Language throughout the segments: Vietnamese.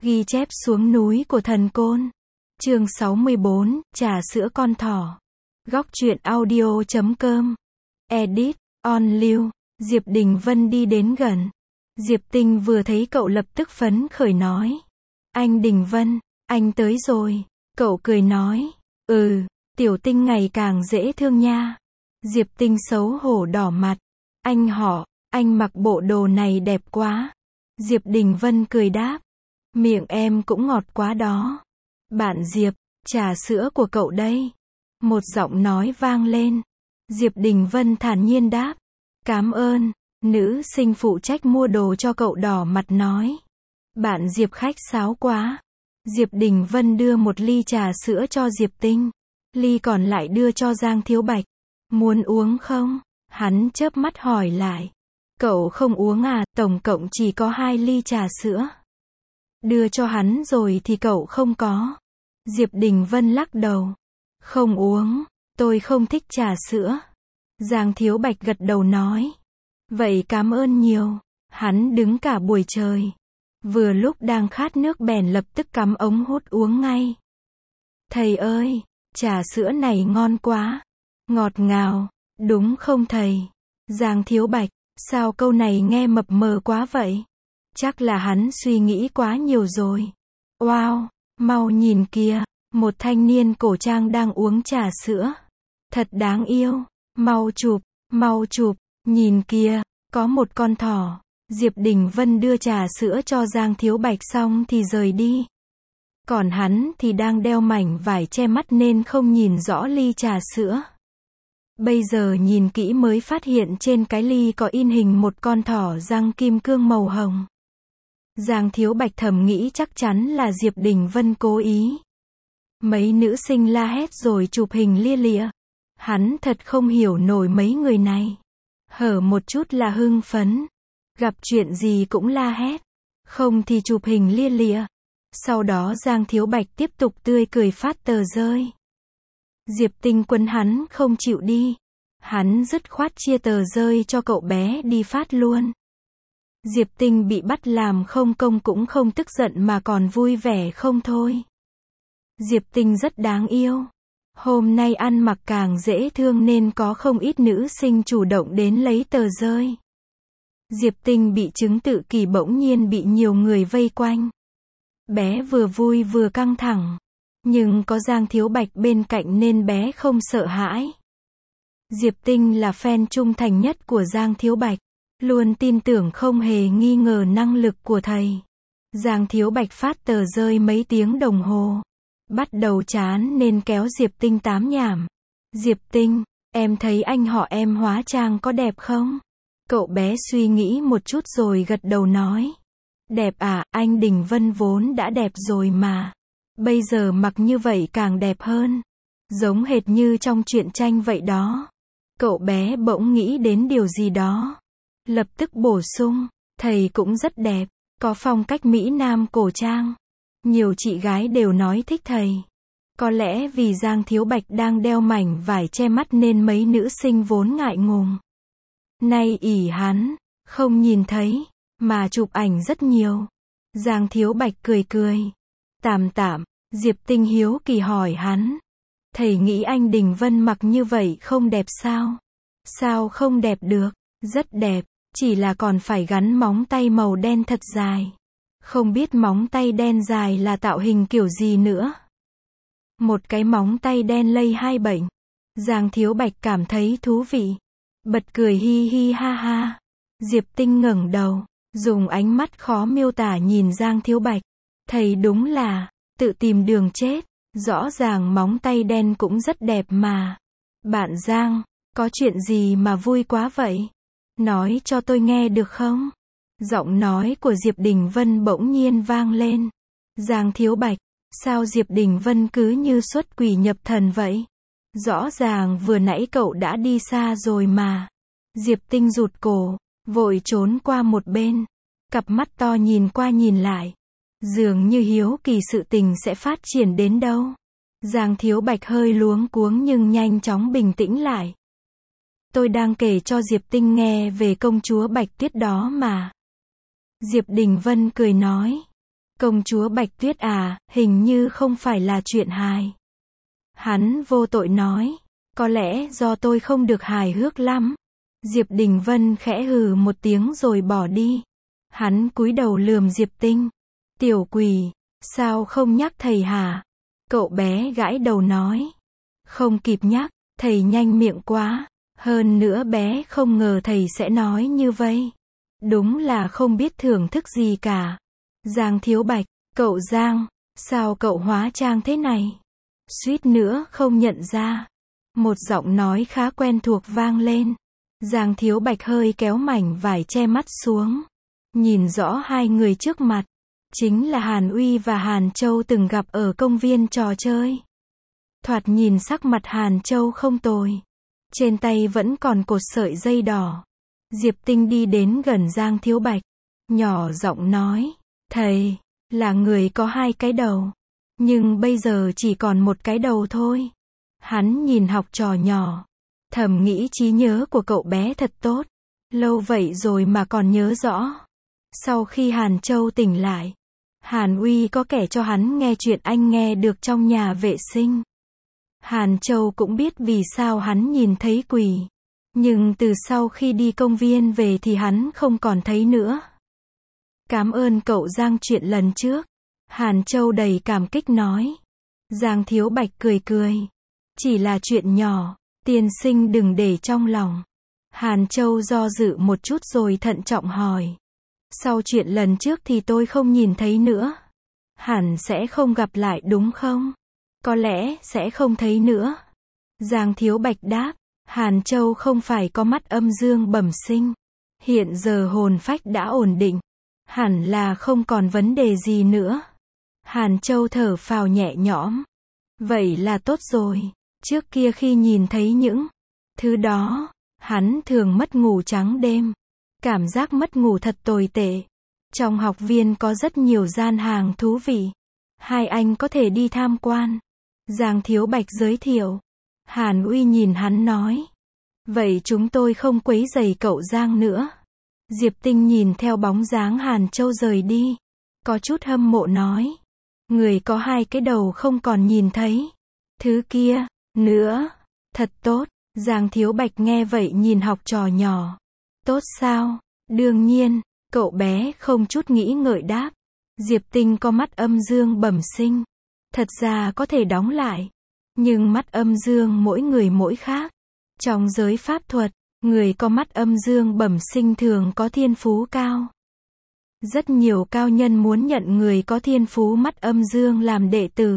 Ghi chép xuống núi của thần côn. Chương 64, trà sữa con thỏ. Góc truyện audio.com. Edit, on lưu. Diệp Đình Vân đi đến gần. Diệp Tinh vừa thấy cậu lập tức phấn khởi nói. Anh Đình Vân, anh tới rồi. Cậu cười nói. Tiểu Tinh ngày càng dễ thương nha. Diệp Tinh xấu hổ đỏ mặt. Anh họ, anh mặc bộ đồ này đẹp quá. Diệp Đình Vân cười đáp. Miệng em cũng ngọt quá đó. Bạn Diệp, trà sữa của cậu đây. Một giọng nói vang lên. Diệp Đình Vân thản nhiên đáp. Cảm ơn. Nữ sinh phụ trách mua đồ cho cậu đỏ mặt nói. Bạn Diệp khách sáo quá. Diệp Đình Vân đưa một ly trà sữa cho Diệp Tinh. Ly còn lại đưa cho Giang Thiếu Bạch. Muốn uống không? Hắn chớp mắt hỏi lại. Cậu không uống à? Tổng cộng chỉ có 2 ly trà sữa. Đưa cho hắn rồi thì cậu không có. Diệp Đình Vân lắc đầu. Không uống, tôi không thích trà sữa. Giang Thiếu Bạch gật đầu nói. Vậy cảm ơn nhiều. Hắn đứng cả buổi trời. Vừa lúc đang khát nước bèn lập tức cắm ống hút uống ngay. Thầy ơi, trà sữa này ngon quá. Ngọt ngào, đúng không thầy? Giang Thiếu Bạch, sao câu này nghe mập mờ quá vậy? Chắc là hắn suy nghĩ quá nhiều rồi. Wow, mau nhìn kìa, một thanh niên cổ trang đang uống trà sữa. Thật đáng yêu, mau chụp, nhìn kìa, có một con thỏ. Diệp Đình Vân đưa trà sữa cho Giang Thiếu Bạch xong thì rời đi. Còn hắn thì đang đeo mảnh vải che mắt nên không nhìn rõ ly trà sữa. Bây giờ nhìn kỹ mới phát hiện trên cái ly có in hình một con thỏ răng kim cương màu hồng. Giang Thiếu Bạch thầm nghĩ chắc chắn là Diệp Đình Vân cố ý. Mấy nữ sinh la hét rồi chụp hình lia lịa. Hắn thật không hiểu nổi mấy người này. Hở một chút là hưng phấn. Gặp chuyện gì cũng la hét. Không thì chụp hình lia lịa. Sau đó Giang Thiếu Bạch tiếp tục tươi cười phát tờ rơi. Diệp Tinh quấn hắn không chịu đi. Hắn dứt khoát chia tờ rơi cho cậu bé đi phát luôn. Diệp Tinh bị bắt làm không công cũng không tức giận mà còn vui vẻ không thôi. Diệp Tinh rất đáng yêu. Hôm nay ăn mặc càng dễ thương nên có không ít nữ sinh chủ động đến lấy tờ rơi. Diệp Tinh bị chứng tự kỷ bỗng nhiên bị nhiều người vây quanh. Bé vừa vui vừa căng thẳng. Nhưng có Giang Thiếu Bạch bên cạnh nên bé không sợ hãi. Diệp Tinh là fan trung thành nhất của Giang Thiếu Bạch. Luôn tin tưởng không hề nghi ngờ năng lực của thầy. Giang Thiếu Bạch phát tờ rơi mấy tiếng đồng hồ. Bắt đầu chán nên kéo Diệp Tinh tám nhảm. Diệp Tinh, em thấy anh họ em hóa trang có đẹp không? Cậu bé suy nghĩ một chút rồi gật đầu nói. Đẹp à, anh Đình Vân vốn đã đẹp rồi mà. Bây giờ mặc như vậy càng đẹp hơn. Giống hệt như trong truyện tranh vậy đó. Cậu bé bỗng nghĩ đến điều gì đó. Lập tức bổ sung, thầy cũng rất đẹp, có phong cách Mỹ Nam cổ trang. Nhiều chị gái đều nói thích thầy. Có lẽ vì Giang Thiếu Bạch đang đeo mảnh vải che mắt nên mấy nữ sinh vốn ngại ngùng. Nay ỷ hắn, không nhìn thấy, mà chụp ảnh rất nhiều. Giang Thiếu Bạch cười. Tạm, Diệp Tinh hiếu kỳ hỏi hắn. Thầy nghĩ anh Đình Vân mặc như vậy không đẹp sao? Sao không đẹp được? Rất đẹp, chỉ là còn phải gắn móng tay màu đen thật dài. Không biết móng tay đen dài là tạo hình kiểu gì nữa. Một cái móng tay đen lây 2 bệnh. Giang Thiếu Bạch cảm thấy thú vị. Bật cười hi hi ha ha. Diệp Tinh ngẩng đầu, dùng ánh mắt khó miêu tả nhìn Giang Thiếu Bạch. Thầy đúng là tự tìm đường chết. Rõ ràng móng tay đen cũng rất đẹp mà. Bạn Giang, có chuyện gì mà vui quá vậy? Nói cho tôi nghe được không? Giọng nói của Diệp Đình Vân bỗng nhiên vang lên. Giang Thiếu Bạch, sao Diệp Đình Vân cứ như xuất quỷ nhập thần vậy? Rõ ràng vừa nãy cậu đã đi xa rồi mà. Diệp Tinh rụt cổ, vội trốn qua một bên. Cặp mắt to nhìn qua nhìn lại. Dường như hiếu kỳ sự tình sẽ phát triển đến đâu. Giang Thiếu Bạch hơi luống cuống nhưng nhanh chóng bình tĩnh lại. Tôi đang kể cho Diệp Tinh nghe về công chúa Bạch Tuyết đó mà. Diệp Đình Vân cười nói. Công chúa Bạch Tuyết à, hình như không phải là chuyện hài. Hắn vô tội nói. Có lẽ do tôi không được hài hước lắm. Diệp Đình Vân khẽ hừ một tiếng rồi bỏ đi. Hắn cúi đầu lườm Diệp Tinh. Tiểu quỷ, sao không nhắc thầy hả? Cậu bé gãi đầu nói. Không kịp nhắc, thầy nhanh miệng quá. Hơn nữa bé không ngờ thầy sẽ nói như vậy. Đúng là không biết thưởng thức gì cả. Giang Thiếu Bạch, cậu Giang, sao cậu hóa trang thế này? Suýt nữa không nhận ra. Một giọng nói khá quen thuộc vang lên. Giang Thiếu Bạch hơi kéo mảnh vải che mắt xuống. Nhìn rõ hai người trước mặt. Chính là Hàn Uy và Hàn Châu từng gặp ở công viên trò chơi. Thoạt nhìn sắc mặt Hàn Châu không tồi. Trên tay vẫn còn cột sợi dây đỏ. Diệp Tinh đi đến gần Giang Thiếu Bạch. Nhỏ giọng nói. Thầy, là người có hai cái đầu. Nhưng bây giờ chỉ còn một cái đầu thôi. Hắn nhìn học trò nhỏ. Thầm nghĩ trí nhớ của cậu bé thật tốt. Lâu vậy rồi mà còn nhớ rõ. Sau khi Hàn Châu tỉnh lại, Hàn Uy có kể cho hắn nghe chuyện anh nghe được trong nhà vệ sinh. Hàn Châu cũng biết vì sao hắn nhìn thấy quỷ. Nhưng từ sau khi đi công viên về thì hắn không còn thấy nữa. Cảm ơn cậu Giang chuyện lần trước. Hàn Châu đầy cảm kích nói. Giang Thiếu Bạch cười cười. Chỉ là chuyện nhỏ, tiên sinh đừng để trong lòng. Hàn Châu do dự một chút rồi thận trọng hỏi. Sau chuyện lần trước thì tôi không nhìn thấy nữa. Hẳn sẽ không gặp lại đúng không? Có lẽ sẽ không thấy nữa. Giang Thiếu Bạch đáp. Hàn Châu không phải có mắt âm dương bẩm sinh. Hiện giờ hồn phách đã ổn định. Hẳn là không còn vấn đề gì nữa. Hàn Châu thở phào nhẹ nhõm. Vậy là tốt rồi. Trước kia khi nhìn thấy những thứ đó, hắn thường mất ngủ trắng đêm. Cảm giác mất ngủ thật tồi tệ. Trong học viên có rất nhiều gian hàng thú vị. Hai anh có thể đi tham quan. Giang Thiếu Bạch giới thiệu. Hàn Uy nhìn hắn nói. Vậy chúng tôi không quấy rầy cậu Giang nữa. Diệp Tinh nhìn theo bóng dáng Hàn Châu rời đi. Có chút hâm mộ nói. Người có hai cái đầu không còn nhìn thấy. Thứ kia, nữa. Thật tốt. Giang Thiếu Bạch nghe vậy nhìn học trò nhỏ. Tốt sao? Đương nhiên. Cậu bé không chút nghĩ ngợi đáp. Diệp Tinh có mắt âm dương bẩm sinh. Thật ra có thể đóng lại. Nhưng mắt âm dương mỗi người mỗi khác. Trong giới pháp thuật, người có mắt âm dương bẩm sinh thường có thiên phú cao. Rất nhiều cao nhân muốn nhận người có thiên phú mắt âm dương làm đệ tử.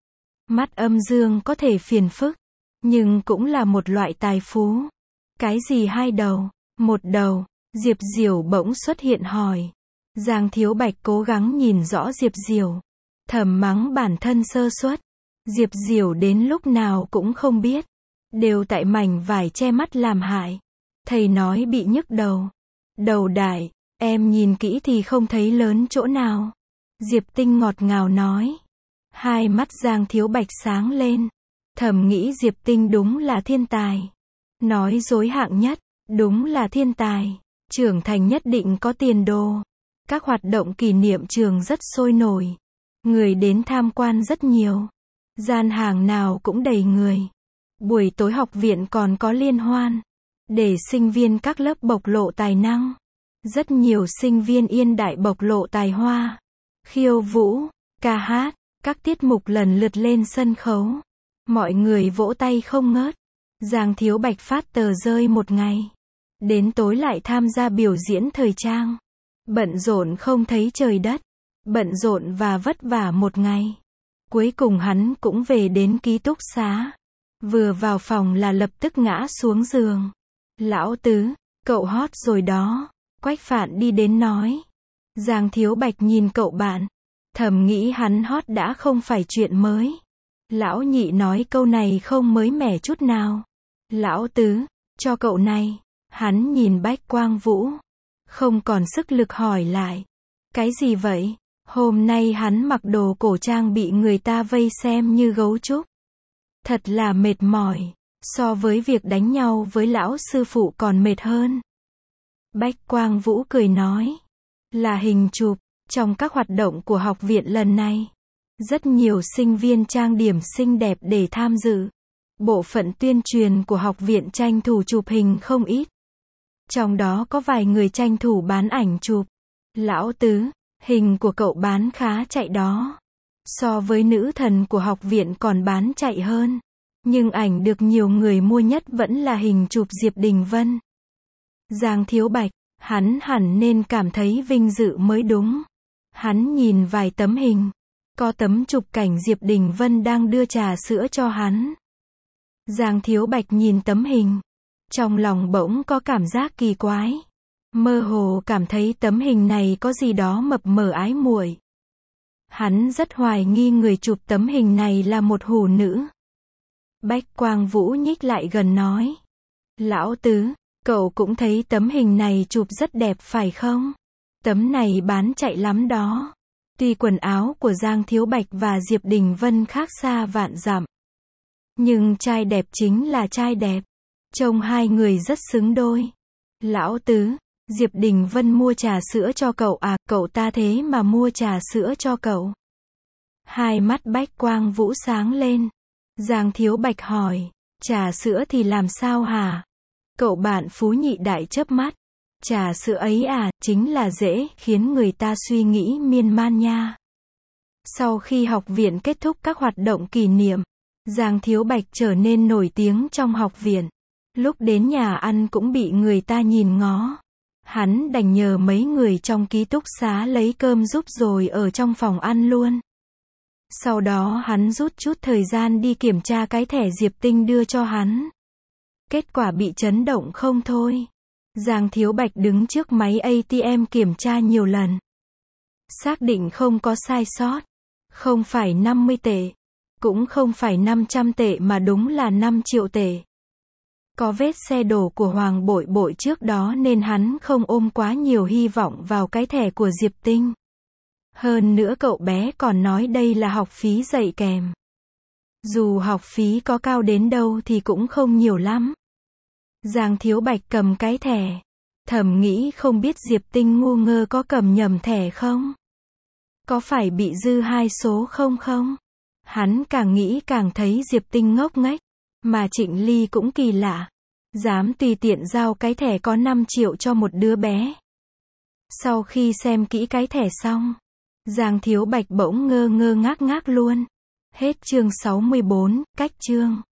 Mắt âm dương có thể phiền phức, nhưng cũng là một loại tài phú. Cái gì hai đầu, một đầu? Diệp Diểu bỗng xuất hiện hỏi. Giang Thiếu Bạch cố gắng nhìn rõ Diệp Diểu. Thầm mắng bản thân sơ suất. Diệp Diểu đến lúc nào cũng không biết. Đều tại mảnh vải che mắt làm hại. Thầy nói bị nhức đầu. Đầu đại, em nhìn kỹ thì không thấy lớn chỗ nào. Diệp Tinh ngọt ngào nói. Hai mắt Giang Thiếu Bạch sáng lên. Thầm nghĩ Diệp Tinh đúng là thiên tài. Nói dối hạng nhất, đúng là thiên tài. Trưởng thành nhất định có tiền đồ. Các hoạt động kỷ niệm trường rất sôi nổi. Người đến tham quan rất nhiều. Gian hàng nào cũng đầy người. Buổi tối học viện còn có liên hoan. Để sinh viên các lớp bộc lộ tài năng. Rất nhiều sinh viên Yên Đại bộc lộ tài hoa. Khiêu vũ, ca hát, các tiết mục lần lượt lên sân khấu. Mọi người vỗ tay không ngớt. Giang Thiếu Bạch phát tờ rơi một ngày. Đến tối lại tham gia biểu diễn thời trang. Bận rộn không thấy trời đất. Bận rộn và vất vả một ngày. Cuối cùng hắn cũng về đến ký túc xá. Vừa vào phòng là lập tức ngã xuống giường. Lão Tứ, cậu hot rồi đó. Quách Phạn đi đến nói. Giang Thiếu Bạch nhìn cậu bạn. Thầm nghĩ hắn hot đã không phải chuyện mới. Lão Nhị nói câu này không mới mẻ chút nào. Lão Tứ, cho cậu này. Hắn nhìn Bách Quang Vũ. Không còn sức lực hỏi lại. Cái gì vậy? Hôm nay hắn mặc đồ cổ trang bị người ta vây xem như gấu trúc. Thật là mệt mỏi. So với việc đánh nhau với lão sư phụ còn mệt hơn. Bách Quang Vũ cười nói. Là hình chụp. Trong các hoạt động của học viện lần này, rất nhiều sinh viên trang điểm xinh đẹp để tham dự. Bộ phận tuyên truyền của học viện tranh thủ chụp hình không ít. Trong đó có vài người tranh thủ bán ảnh chụp. Lão Tứ, hình của cậu bán khá chạy đó. So với nữ thần của học viện còn bán chạy hơn. Nhưng ảnh được nhiều người mua nhất vẫn là hình chụp Diệp Đình Vân. Giang Thiếu Bạch, hắn hẳn nên cảm thấy vinh dự mới đúng. Hắn nhìn vài tấm hình. Có tấm chụp cảnh Diệp Đình Vân đang đưa trà sữa cho hắn. Giang Thiếu Bạch nhìn tấm hình. Trong lòng bỗng có cảm giác kỳ quái. Mơ hồ cảm thấy tấm hình này có gì đó mập mờ ái muội. Hắn rất hoài nghi người chụp tấm hình này là một hủ nữ. Bách Quang Vũ nhích lại gần nói. Lão Tứ, cậu cũng thấy tấm hình này chụp rất đẹp phải không? Tấm này bán chạy lắm đó. Tuy quần áo của Giang Thiếu Bạch và Diệp Đình Vân khác xa vạn dặm. Nhưng trai đẹp chính là trai đẹp. Trông hai người rất xứng đôi. Lão Tứ, Diệp Đình Vân mua trà sữa cho cậu à, cậu ta thế mà mua trà sữa cho cậu. Hai mắt Bách Quang Vũ sáng lên. Giang Thiếu Bạch hỏi, trà sữa thì làm sao hả? Cậu bạn Phú Nhị Đại chớp mắt. Trà sữa ấy à, chính là dễ khiến người ta suy nghĩ miên man nha. Sau khi học viện kết thúc các hoạt động kỷ niệm, Giang Thiếu Bạch trở nên nổi tiếng trong học viện. Lúc đến nhà ăn cũng bị người ta nhìn ngó. Hắn đành nhờ mấy người trong ký túc xá lấy cơm giúp rồi ở trong phòng ăn luôn. Sau đó hắn rút chút thời gian đi kiểm tra cái thẻ Diệp Tinh đưa cho hắn. Kết quả bị chấn động không thôi. Giang Thiếu Bạch đứng trước máy ATM kiểm tra nhiều lần. Xác định không có sai sót. Không phải 50 tệ. Cũng không phải 500 tệ mà đúng là 5 triệu tệ. Có vết xe đổ của Hoàng Bội Bội trước đó nên hắn không ôm quá nhiều hy vọng vào cái thẻ của Diệp Tinh. Hơn nữa cậu bé còn nói đây là học phí dạy kèm. Dù học phí có cao đến đâu thì cũng không nhiều lắm. Giang Thiếu Bạch cầm cái thẻ. Thầm nghĩ không biết Diệp Tinh ngu ngơ có cầm nhầm thẻ không? Có phải bị dư hai số không? Hắn càng nghĩ càng thấy Diệp Tinh ngốc nghếch. Mà Trịnh Ly cũng kỳ lạ. Dám tùy tiện giao cái thẻ có 5 triệu cho một đứa bé. Sau khi xem kỹ cái thẻ xong, Giang Thiếu Bạch bỗng ngơ ngác luôn. Hết chương 64, cách chương.